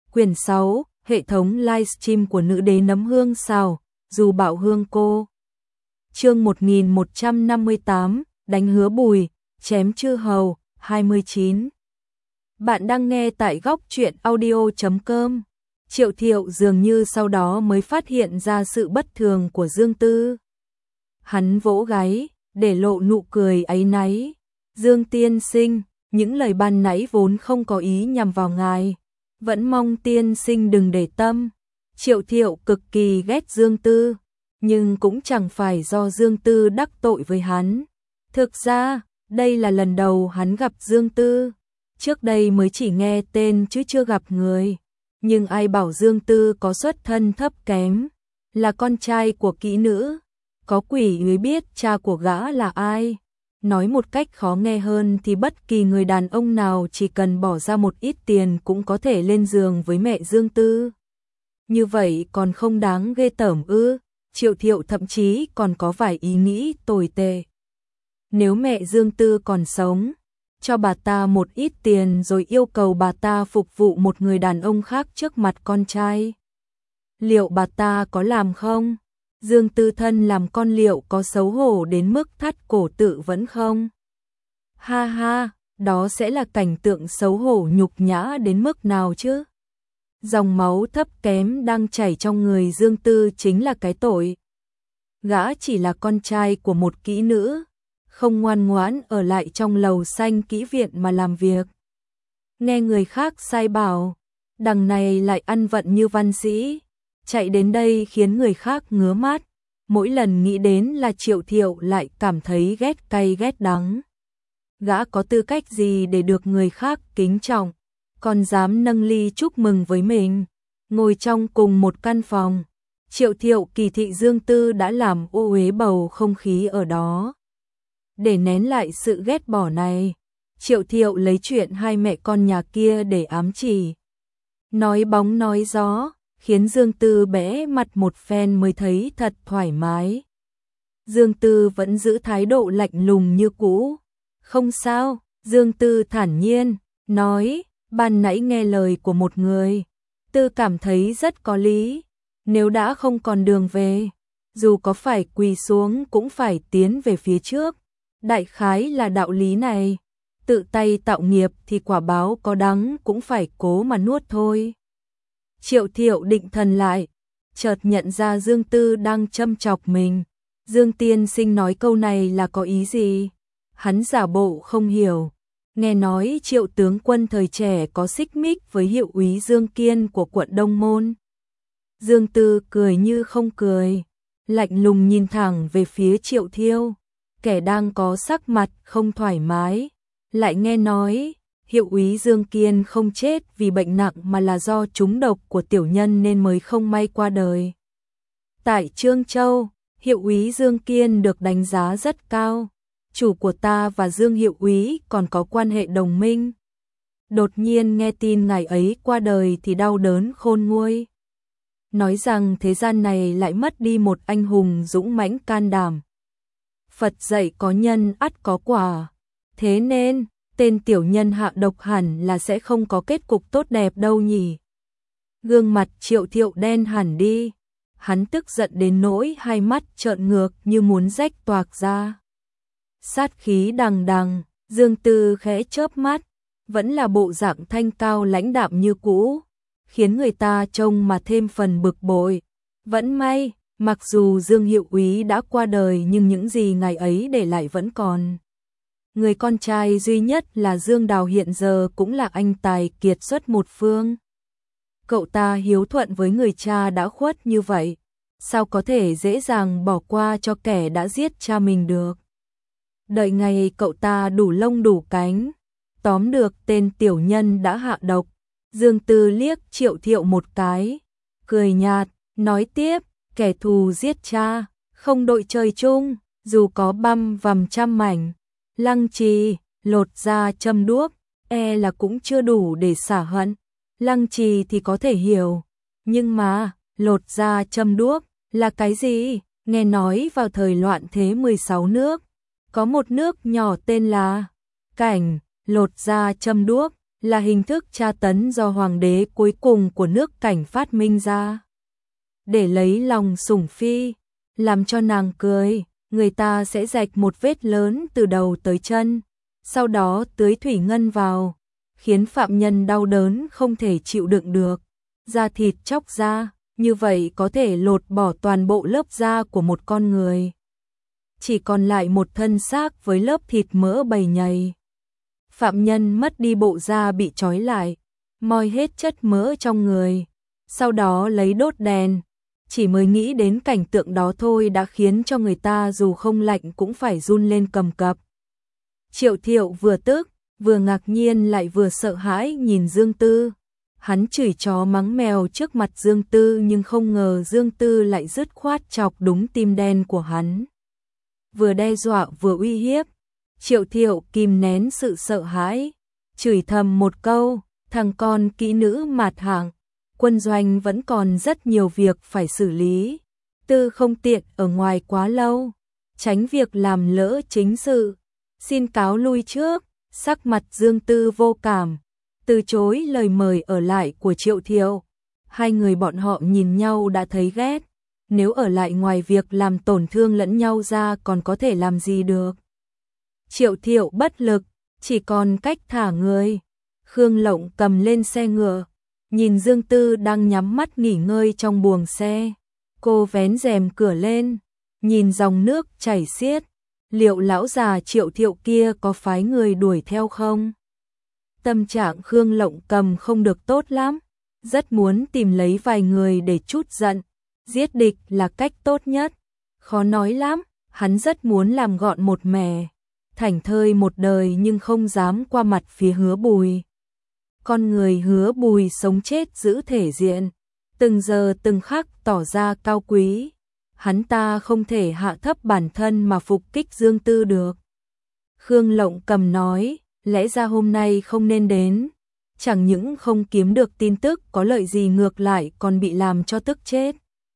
Quyển 6, hệ thống livestream của nữ đế nấm hương xào, dù bạo hương cô. Chương 1158, đánh hứa bùi, chém chư hầu, 29. Bạn đang nghe tại góc truyện audio.com. Triệu Thiệu dường như sau đó mới phát hiện ra sự bất thường của Dương Tư. Hắn vỗ gáy, để lộ nụ cười áy náy. Dương tiên sinh, những lời ban nãy vốn không có ý nhằm vào ngài. Vẫn mong tiên sinh đừng để tâm. Triệu Thiệu cực kỳ ghét Dương Tư, nhưng cũng chẳng phải do Dương Tư đắc tội với hắn. Thực ra, đây là lần đầu hắn gặp Dương Tư. Trước đây mới chỉ nghe tên chứ chưa gặp người. Nhưng ai bảo Dương Tư có xuất thân thấp kém, là con trai của kỹ nữ. Có quỷ mới biết cha của gã là ai. Nói một cách khó nghe hơn thì bất kỳ người đàn ông nào chỉ cần bỏ ra một ít tiền cũng có thể lên giường với mẹ Dương Tư. Như vậy còn không đáng ghê tởm ư? Triệu Thiệu thậm chí còn có vài ý nghĩ tồi tệ. Nếu mẹ Dương Tư còn sống, cho bà ta một ít tiền rồi yêu cầu bà ta phục vụ một người đàn ông khác trước mặt con trai. Liệu bà ta có làm không? Dương Tư thân làm con liệu có xấu hổ đến mức thắt cổ tự vẫn không? Ha ha, đó sẽ là cảnh tượng xấu hổ nhục nhã đến mức nào chứ? Dòng máu thấp kém đang chảy trong người Dương Tư chính là cái tội. Gã chỉ là con trai của một kỹ nữ, không ngoan ngoãn ở lại trong lầu xanh kỹ viện mà làm việc. Nghe người khác sai bảo, đằng này lại ăn vận như văn sĩ, chạy đến đây khiến người khác ngứa mắt. Mỗi lần nghĩ đến là Triệu Thiệu lại cảm thấy ghét cay ghét đắng. Gã có tư cách gì để được người khác kính trọng, còn dám nâng ly chúc mừng với mình. Ngồi trong cùng một căn phòng, Triệu Thiệu kỳ thị Dương Tư đã làm ô uế bầu không khí ở đó. Để nén lại sự ghét bỏ này, Triệu Thiệu lấy chuyện hai mẹ con nhà kia để ám chỉ. Nói bóng nói gió, khiến Dương Tư bẽ mặt một phen mới thấy thật thoải mái. Dương Tư vẫn giữ thái độ lạnh lùng như cũ. Không sao, Dương Tư thản nhiên, nói, ban nãy nghe lời của một người, Tư cảm thấy rất có lý. Nếu đã không còn đường về, dù có phải quỳ xuống cũng phải tiến về phía trước. Đại khái là đạo lý này. Tự tay tạo nghiệp thì quả báo có đắng cũng phải cố mà nuốt thôi. Triệu Thiệu định thần lại, chợt nhận ra Dương Tư đang châm chọc mình. Dương tiên sinh nói câu này là có ý gì? Hắn giả bộ không hiểu. Nghe nói Triệu tướng quân thời trẻ có xích mích với hiệu úy Dương Kiên của quận Đông Môn. Dương Tư cười như không cười, lạnh lùng nhìn thẳng về phía Triệu Thiệu, kẻ đang có sắc mặt không thoải mái. Lại nghe nói, hiệu úy Dương Kiên không chết vì bệnh nặng mà là do trúng độc của tiểu nhân nên mới không may qua đời. Tại Trương Châu, hiệu úy Dương Kiên được đánh giá rất cao. Chủ của ta và Dương hiệu úy còn có quan hệ đồng minh. Đột nhiên nghe tin ngài ấy qua đời thì đau đớn khôn nguôi. Nói rằng thế gian này lại mất đi một anh hùng dũng mãnh can đảm. Phật dạy có nhân ắt có quả. Thế nên, tên tiểu nhân hạ độc hẳn là sẽ không có kết cục tốt đẹp đâu nhỉ. Gương mặt Triệu Thiệu đen hẳn đi. Hắn tức giận đến nỗi hai mắt trợn ngược như muốn rách toạc ra. Sát khí đằng đằng, Dương Tư khẽ chớp mắt, vẫn là bộ dạng thanh cao lãnh đạm như cũ, khiến người ta trông mà thêm phần bực bội. Vẫn may, mặc dù Dương hiệu úy đã qua đời nhưng những gì ngài ấy để lại vẫn còn. Người con trai duy nhất là Dương Đào hiện giờ cũng là anh tài kiệt xuất một phương. Cậu ta hiếu thuận với người cha đã khuất như vậy, sao có thể dễ dàng bỏ qua cho kẻ đã giết cha mình được. Đợi ngày cậu ta đủ lông đủ cánh, tóm được tên tiểu nhân đã hạ độc, Dương Tư liếc Triệu Thiệu một cái, cười nhạt, nói tiếp, kẻ thù giết cha, không đội trời chung, dù có băm vằm trăm mảnh, lăng trì, lột da châm đuốc, e là cũng chưa đủ để xả hận. Lăng trì thì có thể hiểu, nhưng mà, lột da châm đuốc, là cái gì? Nghe nói vào thời loạn thế 16 nước, có một nước nhỏ tên là Cảnh, lột da châm đuốc, là hình thức tra tấn do hoàng đế cuối cùng của nước Cảnh phát minh ra. Để lấy lòng sủng phi, làm cho nàng cười, người ta sẽ rạch một vết lớn từ đầu tới chân, sau đó tưới thủy ngân vào, khiến phạm nhân đau đớn không thể chịu đựng được, da thịt chóc ra, như vậy có thể lột bỏ toàn bộ lớp da của một con người. Chỉ còn lại một thân xác với lớp thịt mỡ bầy nhầy. Phạm nhân mất đi bộ da bị trói lại, moi hết chất mỡ trong người, sau đó lấy đốt đèn. Chỉ mới nghĩ đến cảnh tượng đó thôi đã khiến cho người ta dù không lạnh cũng phải run lên cầm cập. Triệu Thiệu vừa tức, vừa ngạc nhiên lại vừa sợ hãi nhìn Dương Tư. Hắn chửi chó mắng mèo trước mặt Dương Tư nhưng không ngờ Dương Tư lại dứt khoát chọc đúng tim đen của hắn. Vừa đe dọa vừa uy hiếp, Triệu Thiệu kìm nén sự sợ hãi, chửi thầm một câu, thằng con kỹ nữ mạt hạng, quân doanh vẫn còn rất nhiều việc phải xử lý, Tư không tiện ở ngoài quá lâu, tránh việc làm lỡ chính sự, xin cáo lui trước. Sắc mặt Dương Tư vô cảm, từ chối lời mời ở lại của Triệu Thiệu. Hai người bọn họ nhìn nhau đã thấy ghét, nếu ở lại ngoài việc làm tổn thương lẫn nhau ra còn có thể làm gì được. Triệu Thiệu bất lực, chỉ còn cách thả người. Khương Lộng cầm lên xe ngựa, nhìn Dương Tư đang nhắm mắt nghỉ ngơi trong buồng xe. Cô vén rèm cửa lên, nhìn dòng nước chảy xiết. Liệu lão già Triệu Thiệu kia có phái người đuổi theo không? Tâm trạng Khương Lộng cầm không được tốt lắm, rất muốn tìm lấy vài người để trút giận. Giết địch là cách tốt nhất. Khó nói lắm, hắn rất muốn làm gọn một mẻ, thảnh thơi một đời nhưng không dám qua mặt phía Hứa Bùi. Con người Hứa Bùi sống chết giữ thể diện, từng giờ từng khắc tỏ ra cao quý. Hắn ta không thể hạ thấp bản thân mà phục kích Dương Tư được. Khương Lộng cầm nói, lẽ ra hôm nay không nên đến, chẳng những không kiếm được tin tức có lợi gì ngược lại còn bị làm cho tức chết.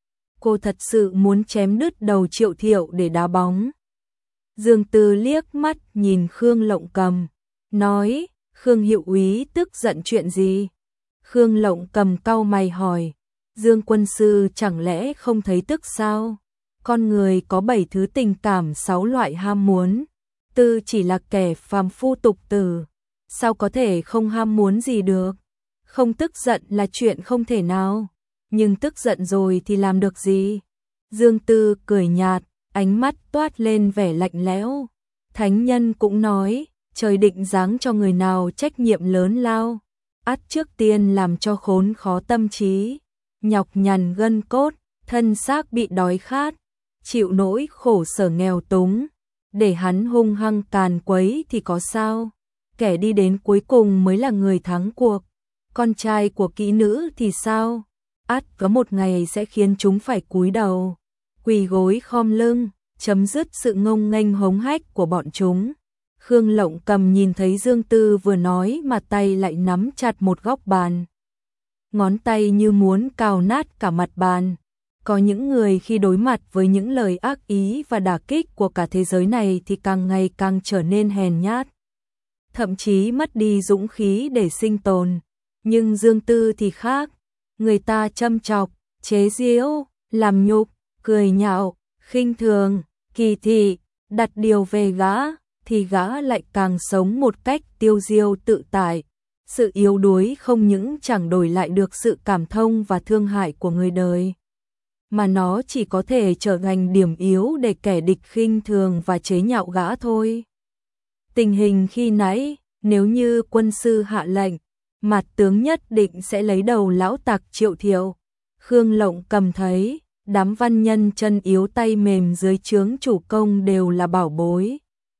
Cô thật sự muốn chém đứt đầu Triệu Thiệu để đá bóng. Dương Tư liếc mắt nhìn Khương Lộng cầm, nói, Khương hiệu úy tức giận chuyện gì? Khương Lộng cầm cau mày hỏi, Dương quân sư chẳng lẽ không thấy tức sao? Con người có 7 thứ tình cảm 6 loại ham muốn, Tư chỉ là kẻ phàm phu tục tử, sao có thể không ham muốn gì được? Không tức giận là chuyện không thể nào, nhưng tức giận rồi thì làm được gì? Dương Tư cười nhạt, ánh mắt toát lên vẻ lạnh lẽo. Thánh nhân cũng nói, trời định giáng cho người nào trách nhiệm lớn lao, ắt trước tiên làm cho khốn khó tâm trí, nhọc nhằn gân cốt, thân xác bị đói khát, chịu nỗi khổ sở nghèo túng, để hắn hung hăng càn quấy thì có sao? Kẻ đi đến cuối cùng mới là người thắng cuộc. Con trai của kỹ nữ thì sao? Ắt có một ngày sẽ khiến chúng phải cúi đầu, quỳ gối khom lưng, chấm dứt sự ngông nghênh hống hách của bọn chúng. Khương Lộng cầm nhìn thấy Dương Tư vừa nói mà tay lại nắm chặt một góc bàn. Ngón tay như muốn cào nát cả mặt bàn. Có những người khi đối mặt với những lời ác ý và đả kích của cả thế giới này thì càng ngày càng trở nên hèn nhát, thậm chí mất đi dũng khí để sinh tồn. Nhưng Dương Tư thì khác, người ta châm chọc, chế giễu, làm nhục, cười nhạo, khinh thường, kỳ thị, đặt điều về gã, thì gã lại càng sống một cách tiêu diêu tự tại. Sự yếu đuối không những chẳng đổi lại được sự cảm thông và thương hại của người đời, mà nó chỉ có thể trở thành điểm yếu để kẻ địch khinh thường và chế nhạo gã thôi. Tình hình khi nãy, nếu như quân sư hạ lệnh, mặt tướng nhất định sẽ lấy đầu lão tặc Triệu Thiệu. Khương Lộng cầm thấy, đám văn nhân chân yếu tay mềm dưới trướng chủ công đều là bảo bối,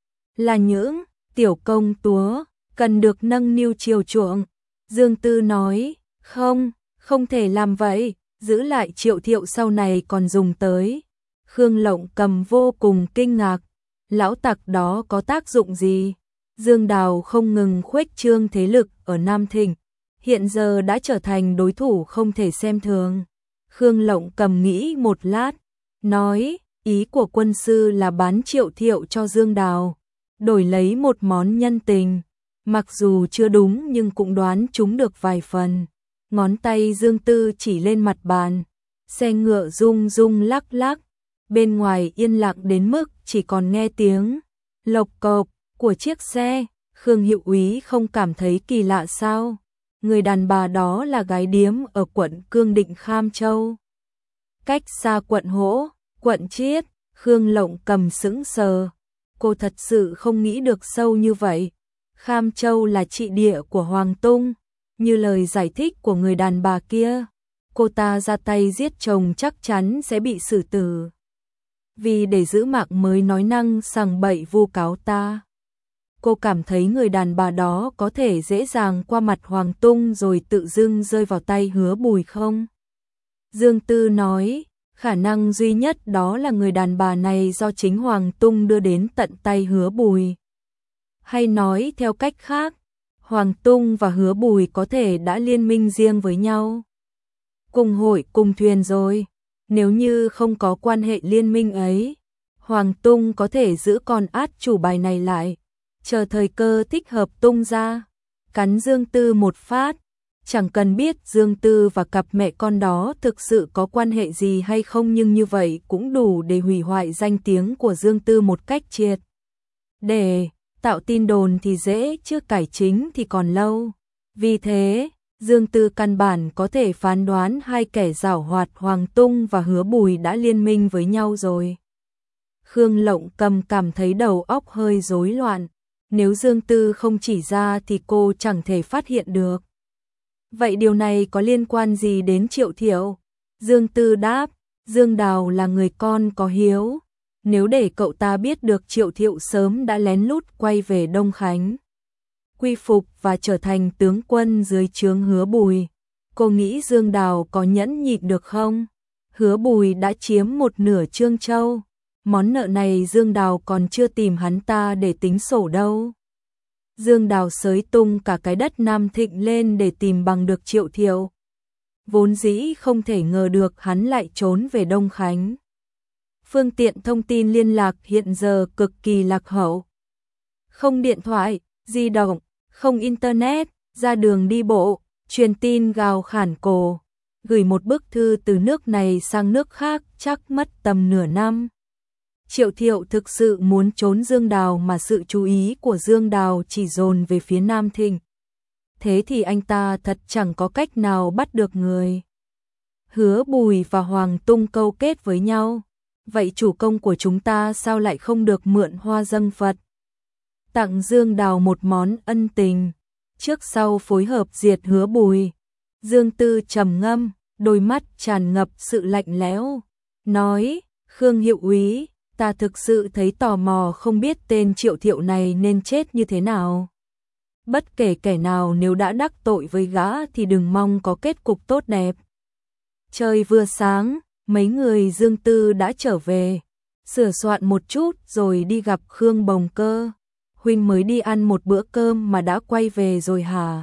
là những tiểu công túa, cần được nâng niu chiều chuộng. Dương Tư nói, không thể làm vậy, giữ lại Triệu Thiệu sau này còn dùng tới. Khương Lộng cầm vô cùng kinh ngạc, lão tặc đó có tác dụng gì? Dương Đào không ngừng khuếch trương thế lực ở Nam Thịnh, hiện giờ đã trở thành đối thủ không thể xem thường. Khương Lộng cầm nghĩ một lát, nói, ý của quân sư là bán Triệu Thiệu cho Dương Đào, đổi lấy một món nhân tình, Mặc dù chưa đúng nhưng cũng đoán chúng được vài phần. Ngón tay Dương Tư chỉ lên mặt bàn, xe ngựa rung rung lắc lắc, bên ngoài yên lặng đến mức chỉ còn nghe tiếng lộc cộc của chiếc xe. Khương Hiệu Úy không cảm thấy kỳ lạ sao? Người đàn bà đó là gái điếm ở quận Cương Định Kham Châu. Cách xa quận Hỗ, quận Chiết, Khương Lộng Cầm sững sờ. Cô thật sự không nghĩ được sâu như vậy. Kham Châu là trị địa của Hoàng Tung, như lời giải thích của người đàn bà kia. Cô ta ra tay giết chồng chắc chắn sẽ bị xử tử. Vì để giữ mạng mới nói năng sằng bậy vu cáo ta. Cô cảm thấy người đàn bà đó có thể dễ dàng qua mặt Hoàng Tung rồi tự dưng rơi vào tay Hứa Bùi không? Dương Tư nói, khả năng duy nhất đó là người đàn bà này do chính Hoàng Tung đưa đến tận tay Hứa Bùi. Hay nói theo cách khác, Hoàng Tung và Hứa Bùi có thể đã liên minh riêng với nhau. Cùng hội cùng thuyền rồi, nếu như không có quan hệ liên minh ấy, Hoàng Tung có thể giữ con át chủ bài này lại, chờ thời cơ thích hợp tung ra, cắn Dương Tư một phát. Chẳng cần biết Dương Tư và cặp mẹ con đó thực sự có quan hệ gì hay không, nhưng như vậy cũng đủ để hủy hoại danh tiếng của Dương Tư một cách triệt để. Tạo tin đồn thì dễ chứ cải chính thì còn lâu. Vì thế, Dương Tư căn bản có thể phán đoán hai kẻ giảo hoạt Hoàng Tung và Hứa Bùi đã liên minh với nhau rồi. Khương Lộng Cầm cảm thấy đầu óc hơi rối loạn. Nếu Dương Tư không chỉ ra thì cô chẳng thể phát hiện được. Vậy điều này có liên quan gì đến Triệu Thiệu? Dương Tư đáp, Dương Đào là người con có hiếu. Nếu để cậu ta biết được Triệu Thiệu sớm đã lén lút quay về Đông Khánh, quy phục và trở thành tướng quân dưới trướng Hứa Bùi, cô nghĩ Dương Đào có nhẫn nhịn được không? Hứa Bùi đã chiếm một nửa Trương Châu, món nợ này Dương Đào còn chưa tìm hắn ta để tính sổ đâu. Dương Đào xới tung cả cái đất Nam Thịnh lên để tìm bằng được Triệu Thiệu. Vốn dĩ không thể ngờ được hắn lại trốn về Đông Khánh. Phương tiện thông tin liên lạc hiện giờ cực kỳ lạc hậu. Không điện thoại, di động, không internet, ra đường đi bộ, truyền tin gào khản cổ. Gửi một bức thư từ nước này sang nước khác chắc mất tầm nửa năm. Triệu Thiệu thực sự muốn trốn Dương Đào mà sự chú ý của Dương Đào chỉ dồn về phía Nam Thịnh. Thế thì anh ta thật chẳng có cách nào bắt được người. Hứa Bùi và Hoàng Tung câu kết với nhau. Vậy chủ công của chúng ta sao lại không được mượn hoa dâng Phật? Tặng Dương Đào một món ân tình, trước sau phối hợp diệt Hứa Bùi. Dương Tư trầm ngâm, đôi mắt tràn ngập sự lạnh lẽo, nói, Khương Hiệu Úy, ta thực sự thấy tò mò không biết tên Triệu Thiệu này nên chết như thế nào. Bất kể kẻ nào nếu đã đắc tội với gã thì đừng mong có kết cục tốt đẹp. Trời vừa sáng, mấy người Dương Tư đã trở về, sửa soạn một chút rồi đi gặp Khương Bồng Cơ. Huynh mới đi ăn một bữa cơm mà đã quay về rồi hả?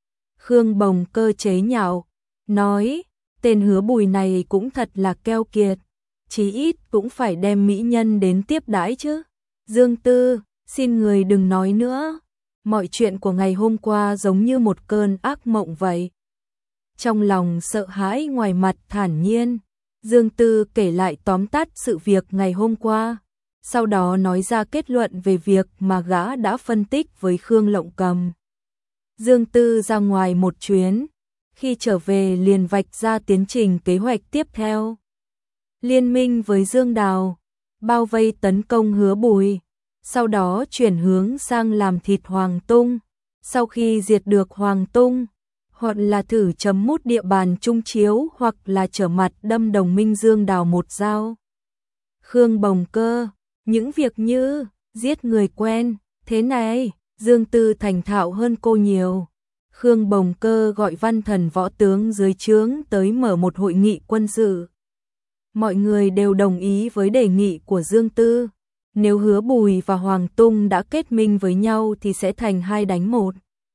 Khương Bồng Cơ chế nhạo, nói, tên Hứa Bùi này cũng thật là keo kiệt, chí ít cũng phải đem mỹ nhân đến tiếp đãi chứ. Dương Tư, xin người đừng nói nữa, mọi chuyện của ngày hôm qua giống như một cơn ác mộng vậy. Trong lòng sợ hãi ngoài mặt thản nhiên, Dương Tư kể lại tóm tắt sự việc ngày hôm qua, sau đó nói ra kết luận về việc mà gã đã phân tích với Khương Lộng Cầm. Dương Tư ra ngoài một chuyến, khi trở về liền vạch ra tiến trình kế hoạch tiếp theo. Liên minh với Dương Đào, bao vây tấn công Hứa Bùi, sau đó chuyển hướng sang làm thịt Hoàng Tung. Sau khi diệt được Hoàng Tung, hoặc là thử chấm mút địa bàn Trung Chiếu hoặc là trở mặt đâm đồng minh Dương Đào một dao. Khương Bồng Cơ, những việc như giết người quen, thế này, Dương Tư thành thạo hơn cô nhiều. Khương Bồng Cơ gọi văn thần võ tướng dưới trướng tới mở một hội nghị quân sự. Mọi người đều đồng ý với đề nghị của Dương Tư. Nếu Hứa Bùi và Hoàng Tung đã kết minh với nhau thì sẽ thành 2 đánh 1.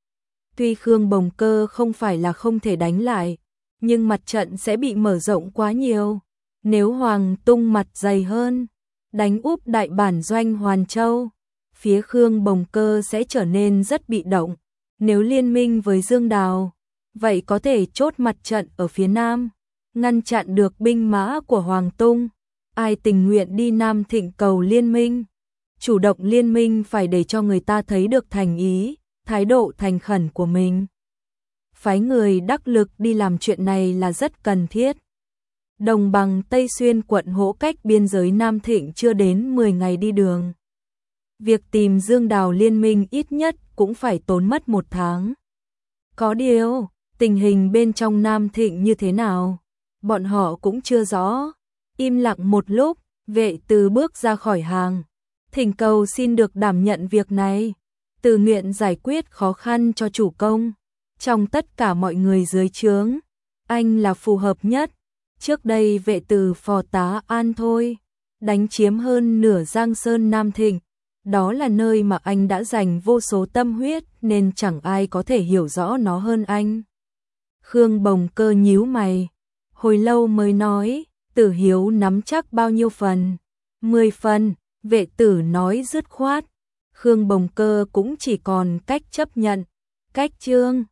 Tuy Khương Bồng Cơ không phải là không thể đánh lại, nhưng mặt trận sẽ bị mở rộng quá nhiều. Nếu Hoàng Tung mặt dày hơn, đánh úp đại bản doanh Hoàn Châu, phía Khương Bồng Cơ sẽ trở nên rất bị động. Nếu liên minh với Dương Đào, vậy có thể chốt mặt trận ở phía Nam, ngăn chặn được binh mã của Hoàng Tung. Ai tình nguyện đi Nam Thịnh cầu liên minh? Chủ động liên minh phải để cho người ta thấy được thành ý, thái độ thành khẩn của mình. Phái người đắc lực đi làm chuyện này là rất cần thiết. Đồng bằng Tây Xuyên quận Hỗ cách biên giới Nam Thịnh chưa đến 10 ngày đi đường. Việc tìm Dương Đào liên minh ít nhất cũng phải tốn mất 1 tháng. Có điều, tình hình bên trong Nam Thịnh như thế nào? Bọn họ cũng chưa rõ. Im lặng một lúc, Vệ Từ bước ra khỏi hàng. Thỉnh cầu xin được đảm nhận việc này. Tự nguyện giải quyết khó khăn cho chủ công. Trong tất cả mọi người dưới trướng, anh là phù hợp nhất. Trước đây Vệ Từ phò tá An Thôi, đánh chiếm hơn nửa Giang Sơn Nam Thịnh. Đó là nơi mà anh đã dành vô số tâm huyết nên chẳng ai có thể hiểu rõ nó hơn anh. Khương Bồng Cơ nhíu mày, hồi lâu mới nói, Tử Hiếu nắm chắc bao nhiêu phần? 10 phần, Vệ Tử nói dứt khoát. Khương Bồng Cơ cũng chỉ còn cách chấp nhận. Cách Trương